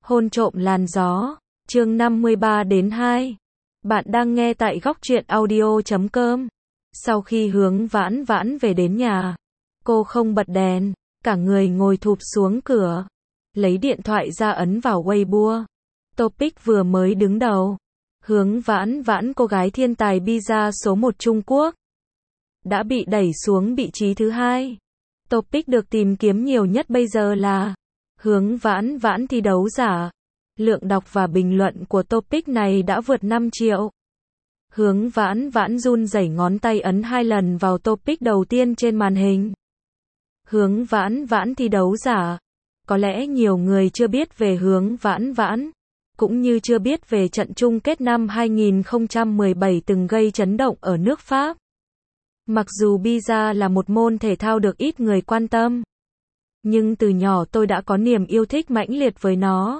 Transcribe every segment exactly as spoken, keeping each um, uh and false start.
Hôn trộm làn gió, chương năm mươi ba đến hai. Bạn đang nghe tại góc truyện audio chấm com. Sau khi Hướng Vãn Vãn về đến nhà, cô không bật đèn, cả người ngồi thụp xuống cửa, lấy điện thoại ra ấn vào Weibo. Topic vừa mới đứng đầu. Hướng Vãn Vãn, cô gái thiên tài pizza số một Trung Quốc, đã bị đẩy xuống vị trí thứ hai. Topic được tìm kiếm nhiều nhất bây giờ là Hướng Vãn Vãn thi đấu giả. Lượng đọc và bình luận của topic này đã vượt năm triệu. Hướng Vãn Vãn run rẩy ngón tay ấn hai lần vào topic đầu tiên trên màn hình. Hướng Vãn Vãn thi đấu giả. Có lẽ nhiều người chưa biết về Hướng Vãn Vãn, cũng như chưa biết về trận chung kết năm hai nghìn không trăm mười bảy từng gây chấn động ở nước Pháp. Mặc dù pizza là một môn thể thao được ít người quan tâm, nhưng từ nhỏ tôi đã có niềm yêu thích mãnh liệt với nó.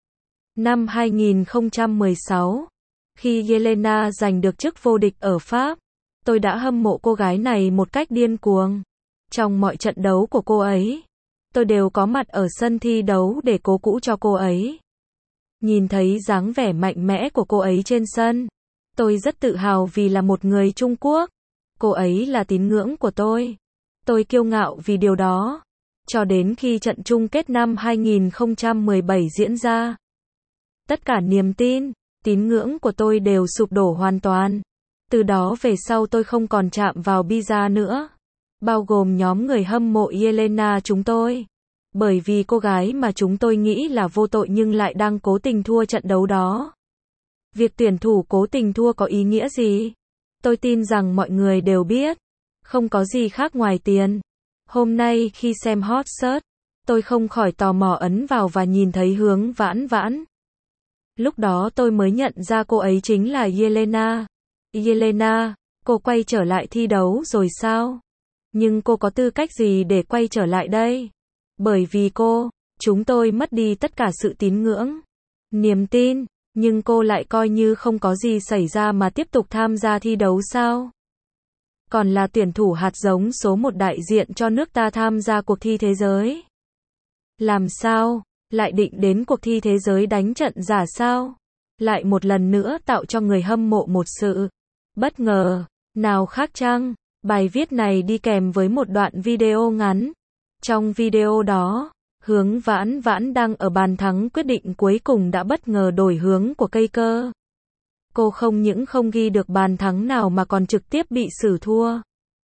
Năm hai nghìn không trăm mười sáu, khi Yelena giành được chức vô địch ở Pháp, tôi đã hâm mộ cô gái này một cách điên cuồng. Trong mọi trận đấu của cô ấy, tôi đều có mặt ở sân thi đấu để cố cũ cho cô ấy. Nhìn thấy dáng vẻ mạnh mẽ của cô ấy trên sân, tôi rất tự hào vì là một người Trung Quốc. Cô ấy là tín ngưỡng của tôi. Tôi kiêu ngạo vì điều đó. Cho đến khi trận chung kết năm hai nghìn không trăm mười bảy diễn ra, tất cả niềm tin, tín ngưỡng của tôi đều sụp đổ hoàn toàn. Từ đó về sau tôi không còn chạm vào pizza nữa, bao gồm nhóm người hâm mộ Yelena chúng tôi. Bởi vì cô gái mà chúng tôi nghĩ là vô tội nhưng lại đang cố tình thua trận đấu đó. Việc tuyển thủ cố tình thua có ý nghĩa gì? Tôi tin rằng mọi người đều biết, không có gì khác ngoài tiền. Hôm nay khi xem hot search, tôi không khỏi tò mò ấn vào và nhìn thấy Hướng Vãn Vãn. Lúc đó tôi mới nhận ra cô ấy chính là Yelena. Yelena, cô quay trở lại thi đấu rồi sao? Nhưng cô có tư cách gì để quay trở lại đây? Bởi vì cô, chúng tôi mất đi tất cả sự tín ngưỡng, niềm tin, nhưng cô lại coi như không có gì xảy ra mà tiếp tục tham gia thi đấu sao? Còn là tuyển thủ hạt giống số một đại diện cho nước ta tham gia cuộc thi thế giới. Làm sao? Lại định đến cuộc thi thế giới đánh trận giả sao? Lại một lần nữa tạo cho người hâm mộ một sự bất ngờ nào khác chăng? Bài viết này đi kèm với một đoạn video ngắn. Trong video đó, Hướng Vãn Vãn đang ở bàn thắng quyết định cuối cùng đã bất ngờ đổi hướng của cây cơ. Cô không những không ghi được bàn thắng nào mà còn trực tiếp bị xử thua.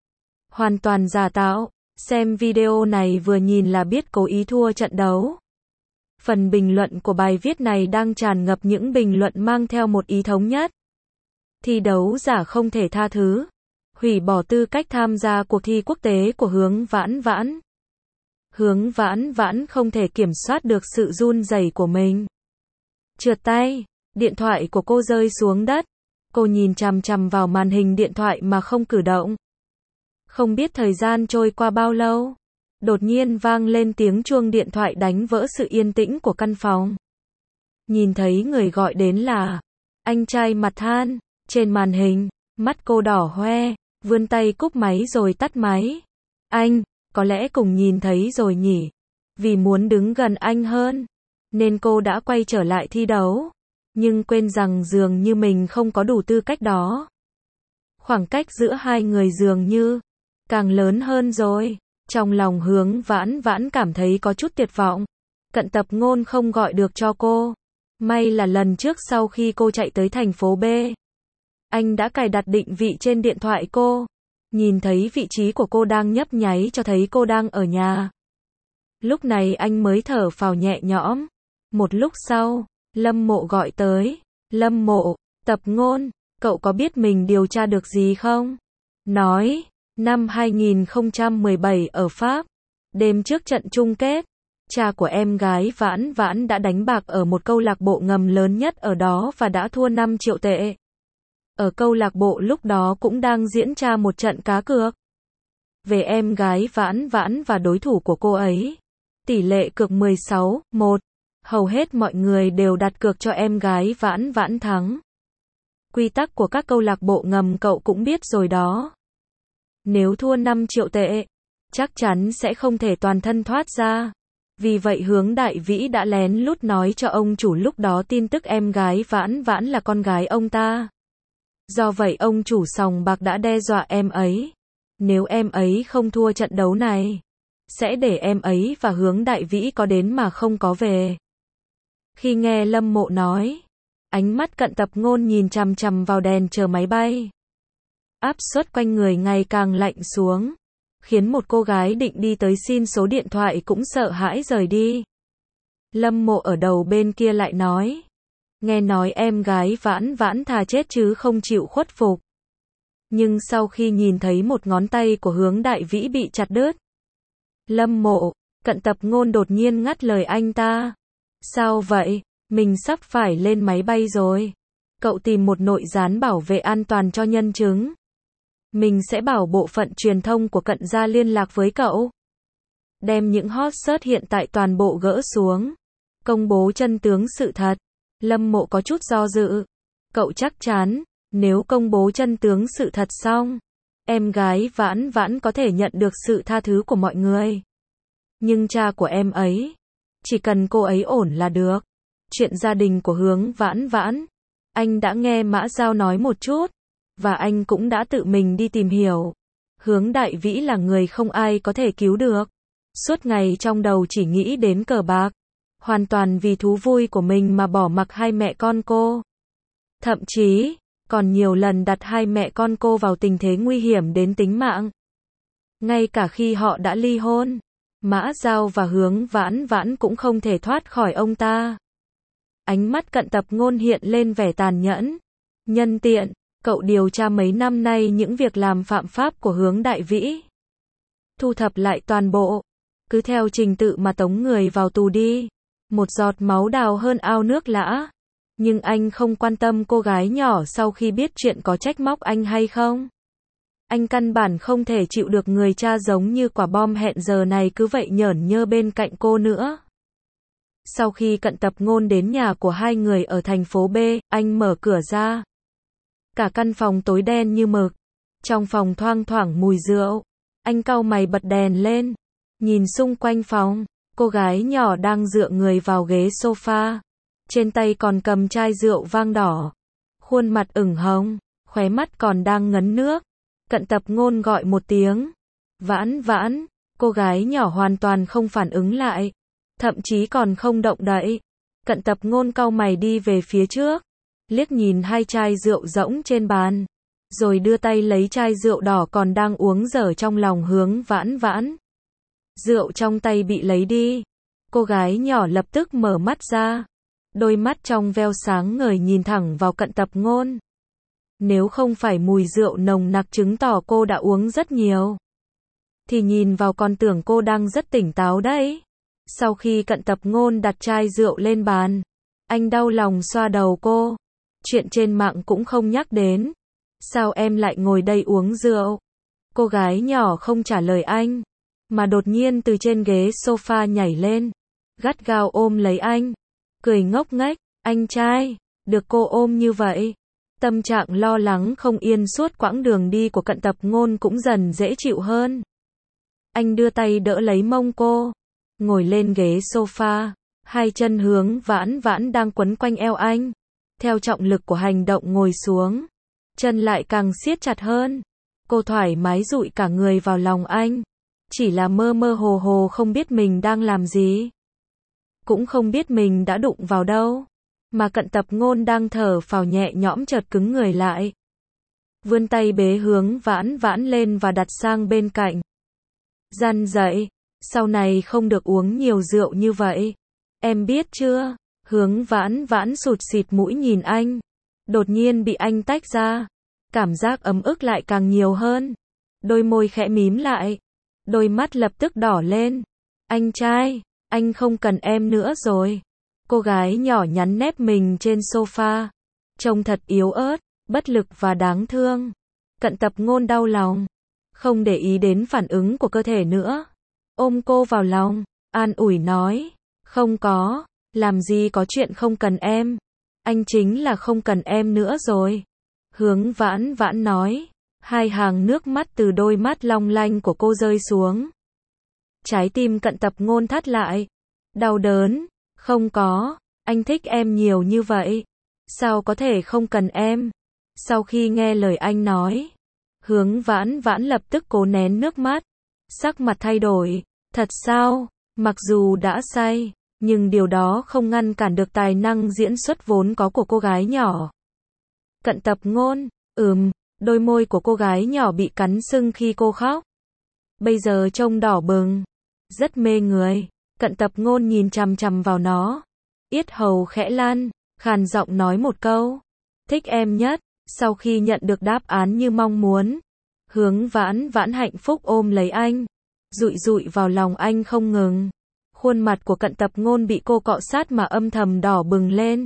Hoàn toàn giả tạo. Xem video này vừa nhìn là biết cố ý thua trận đấu. Phần bình luận của bài viết này đang tràn ngập những bình luận mang theo một ý thống nhất. Thi đấu giả không thể tha thứ. Hủy bỏ tư cách tham gia cuộc thi quốc tế của Hướng Vãn Vãn. Hướng Vãn Vãn không thể kiểm soát được sự run rẩy của mình. Trượt tay, điện thoại của cô rơi xuống đất. Cô nhìn chằm chằm vào màn hình điện thoại mà không cử động. Không biết thời gian trôi qua bao lâu, đột nhiên vang lên tiếng chuông điện thoại đánh vỡ sự yên tĩnh của căn phòng. Nhìn thấy người gọi đến là anh trai mặt than. Trên màn hình, mắt cô đỏ hoe, vươn tay cúp máy rồi tắt máy. Anh, có lẽ cùng nhìn thấy rồi nhỉ. Vì muốn đứng gần anh hơn, nên cô đã quay trở lại thi đấu. Nhưng quên rằng dường như mình không có đủ tư cách đó. Khoảng cách giữa hai người dường như càng lớn hơn rồi. Trong lòng Hướng Vãn Vãn cảm thấy có chút tuyệt vọng. Cận tập ngôn không gọi được cho cô. May là lần trước sau khi cô chạy tới thành phố B, anh đã cài đặt định vị trên điện thoại cô. Nhìn thấy vị trí của cô đang nhấp nháy cho thấy cô đang ở nhà. Lúc này anh mới thở phào nhẹ nhõm. Một lúc sau, Lâm Mộ gọi tới. Lâm Mộ, tập ngôn, cậu có biết mình điều tra được gì không? Nói, năm hai nghìn không trăm mười bảy ở Pháp, đêm trước trận chung kết, cha của em gái Vãn Vãn đã đánh bạc ở một câu lạc bộ ngầm lớn nhất ở đó và đã thua năm triệu tệ. Ở câu lạc bộ lúc đó cũng đang diễn ra một trận cá cược về em gái Vãn Vãn và đối thủ của cô ấy. Tỷ lệ cược mười sáu một. Hầu hết mọi người đều đặt cược cho em gái Vãn Vãn thắng. Quy tắc của các câu lạc bộ ngầm cậu cũng biết rồi đó. Nếu thua năm triệu tệ, chắc chắn sẽ không thể toàn thân thoát ra. Vì vậy Hướng Đại Vĩ đã lén lút nói cho ông chủ lúc đó tin tức em gái Vãn Vãn là con gái ông ta. Do vậy ông chủ sòng bạc đã đe dọa em ấy. Nếu em ấy không thua trận đấu này, sẽ để em ấy và Hướng Đại Vĩ có đến mà không có về. Khi nghe Lâm Mộ nói, ánh mắt Cận Tập Ngôn nhìn chằm chằm vào đèn chờ máy bay. Áp suất quanh người ngày càng lạnh xuống, khiến một cô gái định đi tới xin số điện thoại cũng sợ hãi rời đi. Lâm Mộ ở đầu bên kia lại nói, nghe nói em gái Vãn Vãn thà chết chứ không chịu khuất phục. Nhưng sau khi nhìn thấy một ngón tay của Hướng Đại Vĩ bị chặt đứt, Lâm Mộ, Cận Tập Ngôn đột nhiên ngắt lời anh ta. Sao vậy? Mình sắp phải lên máy bay rồi. Cậu tìm một nội gián bảo vệ an toàn cho nhân chứng. Mình sẽ bảo bộ phận truyền thông của Cận gia liên lạc với cậu. Đem những hot search hiện tại toàn bộ gỡ xuống. Công bố chân tướng sự thật. Lâm Mộ có chút do dự. Cậu chắc chắn, nếu công bố chân tướng sự thật xong, em gái Vãn Vãn có thể nhận được sự tha thứ của mọi người. Nhưng cha của em ấy, chỉ cần cô ấy ổn là được. Chuyện gia đình của Hướng Vãn Vãn, anh đã nghe Mã Giao nói một chút, và anh cũng đã tự mình đi tìm hiểu. Hướng Đại Vĩ là người không ai có thể cứu được. Suốt ngày trong đầu chỉ nghĩ đến cờ bạc, hoàn toàn vì thú vui của mình mà bỏ mặc hai mẹ con cô. Thậm chí, còn nhiều lần đặt hai mẹ con cô vào tình thế nguy hiểm đến tính mạng. Ngay cả khi họ đã ly hôn, Mã Giao và Hướng Vãn Vãn cũng không thể thoát khỏi ông ta. Ánh mắt Cận Tập Ngôn hiện lên vẻ tàn nhẫn. Nhân tiện, cậu điều tra mấy năm nay những việc làm phạm pháp của Hướng Đại Vĩ. Thu thập lại toàn bộ. Cứ theo trình tự mà tống người vào tù đi. Một giọt máu đào hơn ao nước lã. Nhưng anh không quan tâm cô gái nhỏ sau khi biết chuyện có trách móc anh hay không. Anh căn bản không thể chịu được người cha giống như quả bom hẹn giờ này cứ vậy nhởn nhơ bên cạnh cô nữa. Sau khi Cận Tập Ngôn đến nhà của hai người ở thành phố B, anh mở cửa ra. Cả căn phòng tối đen như mực. Trong phòng thoang thoảng mùi rượu. Anh cau mày bật đèn lên. Nhìn xung quanh phòng, cô gái nhỏ đang dựa người vào ghế sofa. Trên tay còn cầm chai rượu vang đỏ. Khuôn mặt ửng hồng, khóe mắt còn đang ngấn nước. Cận Tập Ngôn gọi một tiếng. Vãn Vãn, cô gái nhỏ hoàn toàn không phản ứng lại. Thậm chí còn không động đậy. Cận Tập Ngôn cau mày đi về phía trước. Liếc nhìn hai chai rượu rỗng trên bàn. Rồi đưa tay lấy chai rượu đỏ còn đang uống dở trong lòng Hướng Vãn Vãn. Rượu trong tay bị lấy đi. Cô gái nhỏ lập tức mở mắt ra. Đôi mắt trong veo sáng ngời nhìn thẳng vào Cận Tập Ngôn. Nếu không phải mùi rượu nồng nặc chứng tỏ cô đã uống rất nhiều, thì nhìn vào còn tưởng cô đang rất tỉnh táo đấy. Sau khi Cận Tập Ngôn đặt chai rượu lên bàn, anh đau lòng xoa đầu cô. Chuyện trên mạng cũng không nhắc đến. Sao em lại ngồi đây uống rượu? Cô gái nhỏ không trả lời anh, mà đột nhiên từ trên ghế sofa nhảy lên, gắt gao ôm lấy anh. Cười ngốc nghếch, anh trai, được cô ôm như vậy. Tâm trạng lo lắng không yên suốt quãng đường đi của Cận Tập Ngôn cũng dần dễ chịu hơn. Anh đưa tay đỡ lấy mông cô, ngồi lên ghế sofa, hai chân Hướng Vãn Vãn đang quấn quanh eo anh. Theo trọng lực của hành động ngồi xuống, chân lại càng siết chặt hơn. Cô thoải mái dụi cả người vào lòng anh. Chỉ là mơ mơ hồ hồ không biết mình đang làm gì. Cũng không biết mình đã đụng vào đâu. Mà Cận Tập Ngôn đang thở phào nhẹ nhõm chợt cứng người lại. Vươn tay bế Hướng Vãn Vãn lên và đặt sang bên cạnh. Răn dậy, sau này không được uống nhiều rượu như vậy. Em biết chưa? Hướng Vãn Vãn sụt xịt mũi nhìn anh. Đột nhiên bị anh tách ra. Cảm giác ấm ức lại càng nhiều hơn. Đôi môi khẽ mím lại. Đôi mắt lập tức đỏ lên. Anh trai, anh không cần em nữa rồi. Cô gái nhỏ nhắn nép mình trên sofa. Trông thật yếu ớt, bất lực và đáng thương. Cận Tập Ngôn đau lòng. Không để ý đến phản ứng của cơ thể nữa. Ôm cô vào lòng, an ủi nói. Không có, làm gì có chuyện không cần em. Anh chính là không cần em nữa rồi. Hướng Vãn Vãn nói. Hai hàng nước mắt từ đôi mắt long lanh của cô rơi xuống. Trái tim Cận Tập Ngôn thắt lại. Đau đớn, không có, anh thích em nhiều như vậy. Sao có thể không cần em? Sau khi nghe lời anh nói, Hướng Vãn Vãn lập tức cố nén nước mắt, sắc mặt thay đổi. Thật sao? Mặc dù đã say, nhưng điều đó không ngăn cản được tài năng diễn xuất vốn có của cô gái nhỏ. Cận Tập Ngôn, ừm, đôi môi của cô gái nhỏ bị cắn sưng khi cô khóc. Bây giờ trông đỏ bừng, rất mê người. Cận Tập Ngôn nhìn chằm chằm vào nó, yết hầu khẽ lan, khàn giọng nói một câu, thích em nhất. Sau khi nhận được đáp án như mong muốn, Hướng Vãn Vãn hạnh phúc ôm lấy anh, dụi dụi vào lòng anh không ngừng. Khuôn mặt của Cận Tập Ngôn bị cô cọ sát mà âm thầm đỏ bừng lên.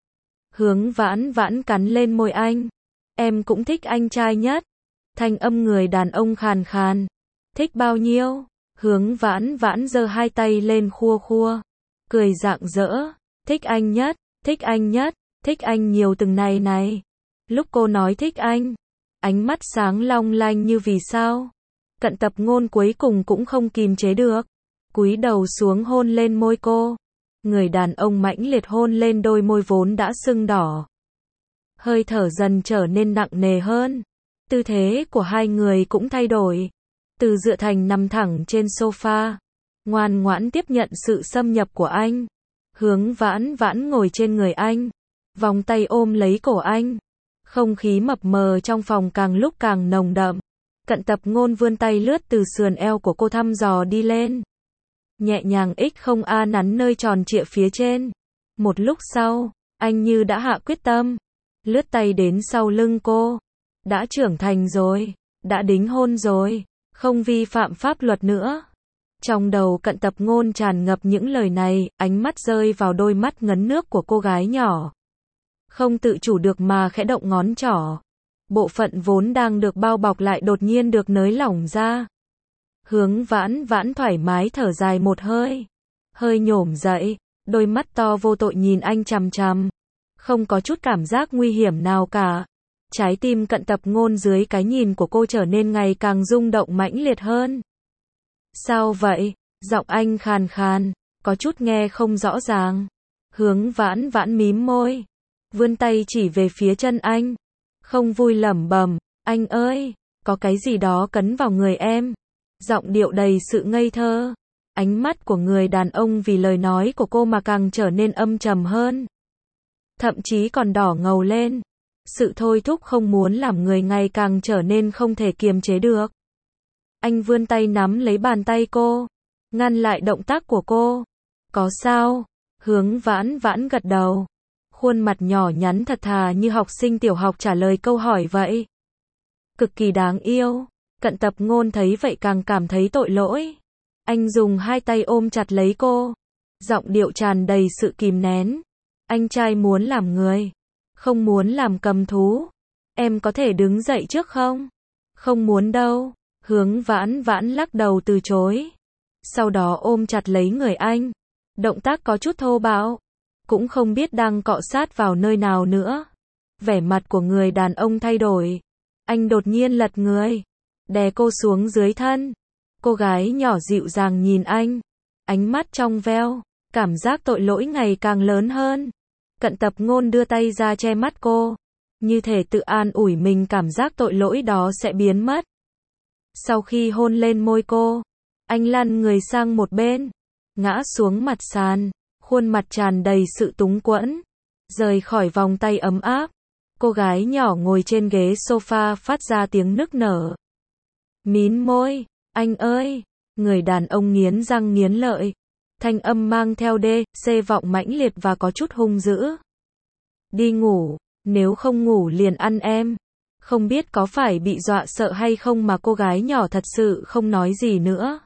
Hướng Vãn Vãn cắn lên môi anh, em cũng thích anh trai nhất. Thanh âm người đàn ông khàn khàn, thích bao nhiêu? Hướng Vãn Vãn giơ hai tay lên khua khua, cười rạng rỡ, thích anh nhất, thích anh nhất, thích anh nhiều từng này này. Lúc cô nói thích anh, ánh mắt sáng long lanh như vì sao. Cận Tập Ngôn cuối cùng cũng không kìm chế được, cúi đầu xuống hôn lên môi cô. Người đàn ông mãnh liệt hôn lên đôi môi vốn đã sưng đỏ. Hơi thở dần trở nên nặng nề hơn. Tư thế của hai người cũng thay đổi. Từ dựa thành nằm thẳng trên sofa, ngoan ngoãn tiếp nhận sự xâm nhập của anh. Hướng Vãn Vãn ngồi trên người anh, vòng tay ôm lấy cổ anh. Không khí mập mờ trong phòng càng lúc càng nồng đậm. Cận Tập Ngôn vươn tay lướt từ sườn eo của cô thăm dò đi lên, nhẹ nhàng x không a nắn nơi tròn trịa phía trên. Một lúc sau, anh như đã hạ quyết tâm, lướt tay đến sau lưng cô. Đã trưởng thành rồi, đã đính hôn rồi, không vi phạm pháp luật nữa. Trong đầu Cận Tập Ngôn tràn ngập những lời này, ánh mắt rơi vào đôi mắt ngấn nước của cô gái nhỏ. Không tự chủ được mà khẽ động ngón trỏ. Bộ phận vốn đang được bao bọc lại đột nhiên được nới lỏng ra. Hướng Vãn Vãn thoải mái thở dài một hơi, hơi nhổm dậy, đôi mắt to vô tội nhìn anh chằm chằm, không có chút cảm giác nguy hiểm nào cả. Trái tim Cận Tập Ngôn dưới cái nhìn của cô trở nên ngày càng rung động mãnh liệt hơn. Sao vậy? Giọng anh khàn khàn, có chút nghe không rõ ràng. Hướng Vãn Vãn mím môi, vươn tay chỉ về phía chân anh, không vui lẩm bẩm, anh ơi, có cái gì đó cấn vào người em. Giọng điệu đầy sự ngây thơ. Ánh mắt của người đàn ông vì lời nói của cô mà càng trở nên âm trầm hơn, thậm chí còn đỏ ngầu lên. Sự thôi thúc không muốn làm người ngày càng trở nên không thể kiềm chế được. Anh vươn tay nắm lấy bàn tay cô, ngăn lại động tác của cô. Có sao? Hướng Vãn Vãn gật đầu, khuôn mặt nhỏ nhắn thật thà như học sinh tiểu học trả lời câu hỏi vậy. Cực kỳ đáng yêu. Cận Tập Ngôn thấy vậy càng cảm thấy tội lỗi. Anh dùng hai tay ôm chặt lấy cô, giọng điệu tràn đầy sự kìm nén. Anh trai muốn làm người, không muốn làm cầm thú. Em có thể đứng dậy trước không? Không muốn đâu. Hướng Vãn Vãn lắc đầu từ chối. Sau đó ôm chặt lấy người anh. Động tác có chút thô bạo, cũng không biết đang cọ sát vào nơi nào nữa. Vẻ mặt của người đàn ông thay đổi. Anh đột nhiên lật người, đè cô xuống dưới thân. Cô gái nhỏ dịu dàng nhìn anh, ánh mắt trong veo, cảm giác tội lỗi ngày càng lớn hơn. Cận Tập Ngôn đưa tay ra che mắt cô, như thể tự an ủi mình cảm giác tội lỗi đó sẽ biến mất. Sau khi hôn lên môi cô, anh lăn người sang một bên, ngã xuống mặt sàn, khuôn mặt tràn đầy sự túng quẫn, rời khỏi vòng tay ấm áp. Cô gái nhỏ ngồi trên ghế sofa phát ra tiếng nức nở. Mím môi, anh ơi, người đàn ông nghiến răng nghiến lợi. Thanh âm mang theo đê, xê vọng mãnh liệt và có chút hung dữ. Đi ngủ, nếu không ngủ liền ăn em. Không biết có phải bị dọa sợ hay không mà cô gái nhỏ thật sự không nói gì nữa.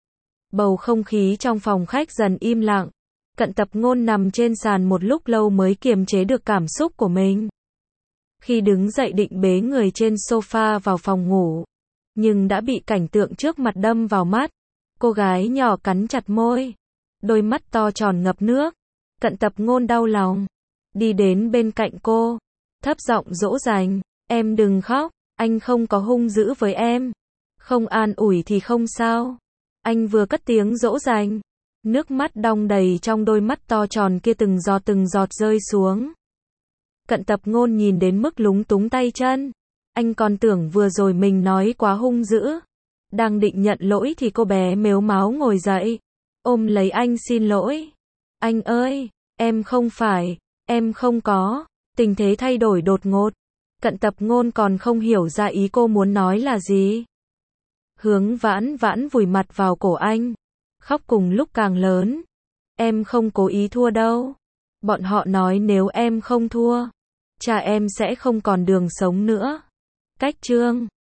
Bầu không khí trong phòng khách dần im lặng. Cận Tập Ngôn nằm trên sàn một lúc lâu mới kiềm chế được cảm xúc của mình. Khi đứng dậy định bế người trên sofa vào phòng ngủ, nhưng đã bị cảnh tượng trước mặt đâm vào mắt. Cô gái nhỏ cắn chặt môi, đôi mắt to tròn ngập nước. Cận Tập Ngôn đau lòng, đi đến bên cạnh cô, thấp giọng dỗ dành, em đừng khóc, anh không có hung dữ với em. Không an ủi thì không sao. Anh vừa cất tiếng dỗ dành, Nước mắt đong đầy trong đôi mắt to tròn kia từng giọt từng giọt rơi xuống. Cận Tập Ngôn nhìn đến mức lúng túng tay chân. Anh còn tưởng vừa rồi mình nói quá hung dữ. Đang định nhận lỗi thì cô bé mếu máo ngồi dậy. Ôm lấy anh xin lỗi. Anh ơi, em không phải, em không có. Tình thế thay đổi đột ngột. Cận Tập Ngôn còn không hiểu ra ý cô muốn nói là gì. Hướng Vãn Vãn vùi mặt vào cổ anh. Khóc cùng lúc càng lớn. Em không cố ý thua đâu. Bọn họ nói nếu em không thua, cha em sẽ không còn đường sống nữa. Cách chương